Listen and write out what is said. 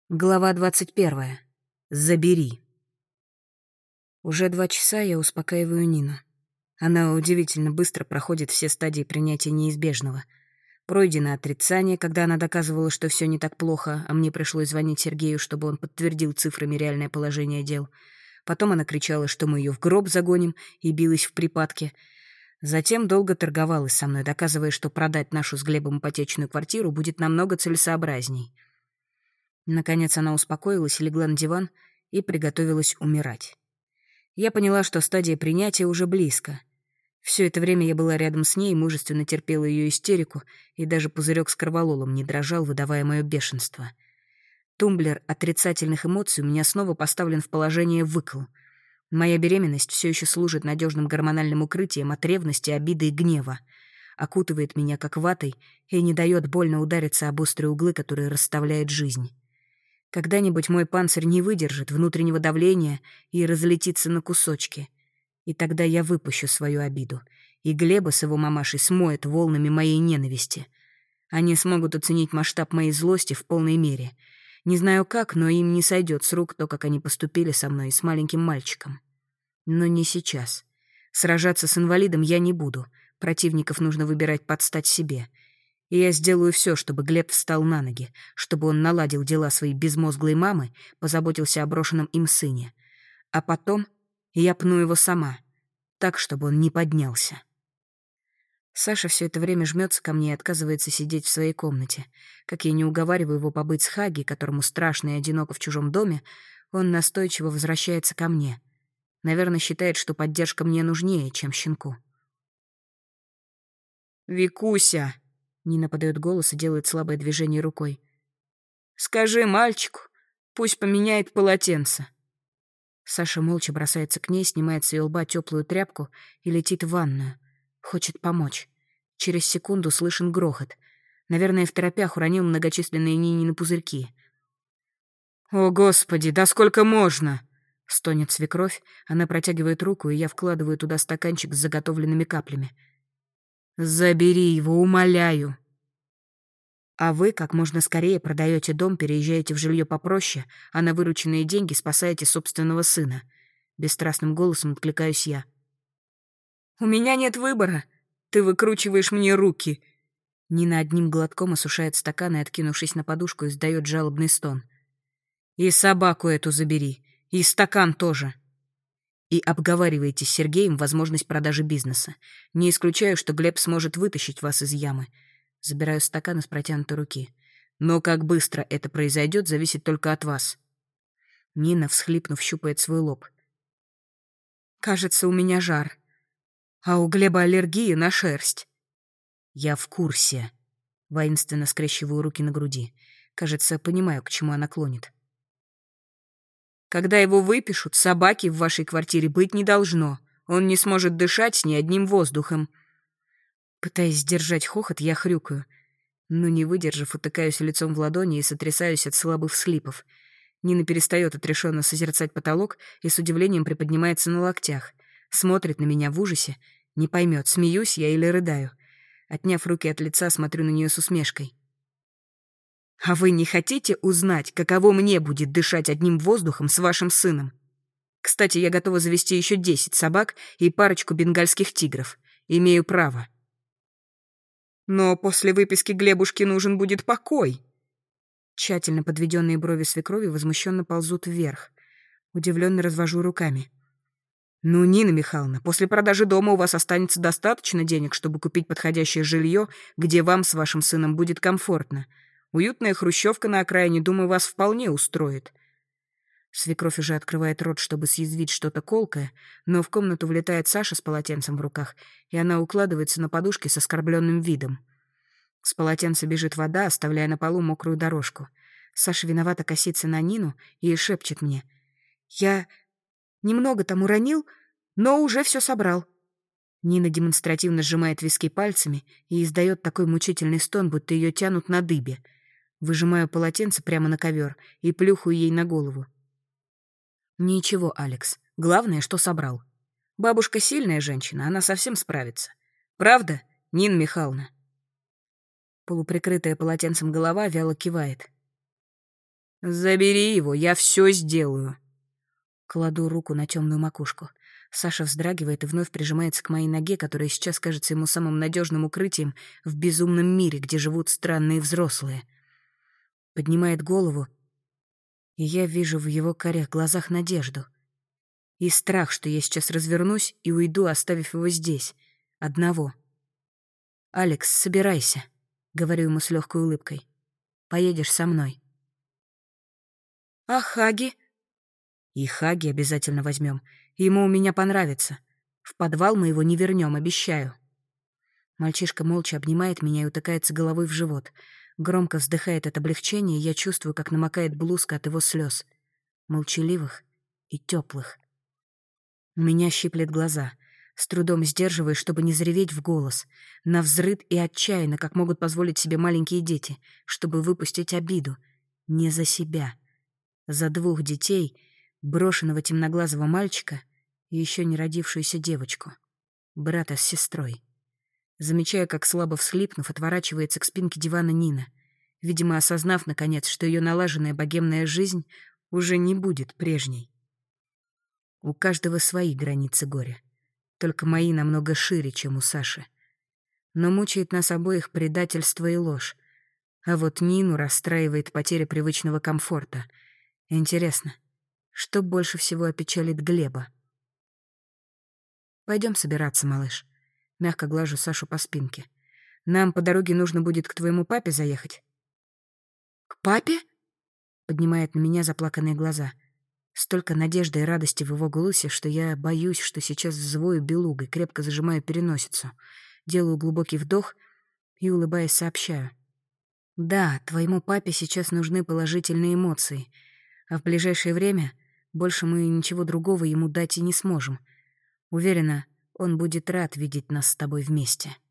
Глава 21. Забери. Уже 2 часа я успокаиваю Нину. Она удивительно быстро проходит все стадии принятия неизбежного. Пройдено отрицание, когда она доказывала, что все не так плохо, а мне пришлось звонить Сергею, чтобы он подтвердил цифрами реальное положение дел. Потом она кричала, что мы ее в гроб загоним, и билась в припадке. Затем долго торговалась со мной, доказывая, что продать нашу с Глебом ипотечную квартиру будет намного целесообразней. Наконец она успокоилась, легла на диван и приготовилась умирать. Я поняла, что стадия принятия уже близко. Все это время я была рядом с ней, мужественно терпела ее истерику, и даже пузырек с корвалолом не дрожал, выдавая мое бешенство. Тумблер отрицательных эмоций у меня снова поставлен в положение выкл. Моя беременность все еще служит надежным гормональным укрытием от ревности, обиды и гнева. Окутывает меня как ватой и не дает больно удариться об острые углы, которые расставляет жизнь. Когда-нибудь мой панцирь не выдержит внутреннего давления и разлетится на кусочки. И тогда я выпущу свою обиду, и Глеба с его мамашей смоет волнами моей ненависти. Они смогут оценить масштаб моей злости в полной мере. Не знаю как, но им не сойдет с рук то, как они поступили со мной и с маленьким мальчиком. Но не сейчас. Сражаться с инвалидом я не буду. Противников нужно выбирать под стать себе. И я сделаю все, чтобы Глеб встал на ноги, чтобы он наладил дела своей безмозглой мамы, позаботился о брошенном им сыне. А потом я пну его сама, так, чтобы он не поднялся. Саша все это время жмется ко мне и отказывается сидеть в своей комнате. Как я не уговариваю его побыть с Хаги, которому страшно и одиноко в чужом доме, он настойчиво возвращается ко мне. Наверное, считает, что поддержка мне нужнее, чем щенку. «Викуся!» — Нина подает голос и делает слабое движение рукой. «Скажи мальчику, пусть поменяет полотенце». Саша молча бросается к ней, снимает с ее лба теплую тряпку и летит в ванную. Хочет помочь. Через секунду слышен грохот. Наверное, в торопях уронил многочисленные Нинины пузырьки. «О, Господи, да сколько можно!» — стонет свекровь. Она протягивает руку, и я вкладываю туда стаканчик с заготовленными каплями. «Забери его, умоляю!» А вы как можно скорее продаете дом, переезжаете в жилье попроще, а на вырученные деньги спасаете собственного сына. Бесстрастным голосом откликаюсь я. «У меня нет выбора. Ты выкручиваешь мне руки». Нина одним глотком осушает стакан и, откинувшись на подушку, издает жалобный стон. «И собаку эту забери, и стакан тоже». И обговариваете с Сергеем возможность продажи бизнеса. Не исключаю, что Глеб сможет вытащить вас из ямы. Забираю стакан из протянутой руки. Но как быстро это произойдет, зависит только от вас. Нина, всхлипнув, щупает свой лоб. «Кажется, у меня жар. А у Глеба аллергия на шерсть». «Я в курсе». Воинственно скрещиваю руки на груди. Кажется, понимаю, к чему она клонит. «Когда его выпишут, собаки в вашей квартире быть не должно. Он не сможет дышать ни одним воздухом». Пытаясь сдержать хохот, я хрюкаю. Но, не выдержав, утыкаюсь лицом в ладони и сотрясаюсь от слабых всхлипов. Нина перестает отрешенно созерцать потолок и с удивлением приподнимается на локтях. Смотрит на меня в ужасе. Не поймет, смеюсь я или рыдаю. Отняв руки от лица, смотрю на нее с усмешкой. «А вы не хотите узнать, каково мне будет дышать одним воздухом с вашим сыном? Кстати, я готова завести еще 10 собак и парочку бенгальских тигров. Имею право». «Но после выписки Глебушки нужен будет покой». Тщательно подведенные брови свекрови возмущенно ползут вверх. Удивленно развожу руками. «Ну, Нина Михайловна, после продажи дома у вас останется достаточно денег, чтобы купить подходящее жилье, где вам с вашим сыном будет комфортно. Уютная хрущевка на окраине, думаю, вас вполне устроит». Свекровь уже открывает рот, чтобы съязвить что-то колкое, но в комнату влетает Саша с полотенцем в руках, и она укладывается на подушке с оскорбленным видом. С полотенца бежит вода, оставляя на полу мокрую дорожку. Саша виновато косится на Нину и шепчет мне. «Я немного там уронил, но уже все собрал». Нина демонстративно сжимает виски пальцами и издает такой мучительный стон, будто ее тянут на дыбе. Выжимаю полотенце прямо на ковер и плюхаю ей на голову. «Ничего, Алекс. Главное, что собрал. Бабушка сильная женщина, она совсем справится. Правда, Нина Михайловна?» Полуприкрытая полотенцем голова вяло кивает. «Забери его, я все сделаю». Кладу руку на темную макушку. Саша вздрагивает и вновь прижимается к моей ноге, которая сейчас кажется ему самым надежным укрытием в безумном мире, где живут странные взрослые. Поднимает голову, и я вижу в его карих глазах надежду. И страх, что я сейчас развернусь и уйду, оставив его здесь, одного. «Алекс, собирайся», — говорю ему с легкой улыбкой. «Поедешь со мной». «А Хаги?» «И Хаги обязательно возьмем. Ему у меня понравится. В подвал мы его не вернем, обещаю». Мальчишка молча обнимает меня и утыкается головой в живот. Громко вздыхает от облегчения, и я чувствую, как намокает блузка от его слез. Молчаливых и теплых. У меня щиплет глаза. С трудом сдерживаюсь, чтобы не зареветь в голос. Навзрыд и отчаянно, как могут позволить себе маленькие дети, чтобы выпустить обиду. Не за себя. За 2 детей, брошенного темноглазого мальчика и еще не родившуюся девочку. Брата с сестрой. Замечаю, как, слабо всхлипнув, отворачивается к спинке дивана Нина, видимо, осознав, наконец, что ее налаженная богемная жизнь уже не будет прежней. У каждого свои границы горя. Только мои намного шире, чем у Саши. Но мучает нас обоих предательство и ложь. А вот Нину расстраивает потеря привычного комфорта. Интересно, что больше всего опечалит Глеба? «Пойдем собираться, малыш». Мягко глажу Сашу по спинке. «Нам по дороге нужно будет к твоему папе заехать». «К папе?» — поднимает на меня заплаканные глаза. Столько надежды и радости в его голосе, что я боюсь, что сейчас взвою белугой, крепко зажимаю переносицу. Делаю глубокий вдох и, улыбаясь, сообщаю. «Да, твоему папе сейчас нужны положительные эмоции, а в ближайшее время больше мы ничего другого ему дать и не сможем. Уверена, он будет рад видеть нас с тобой вместе».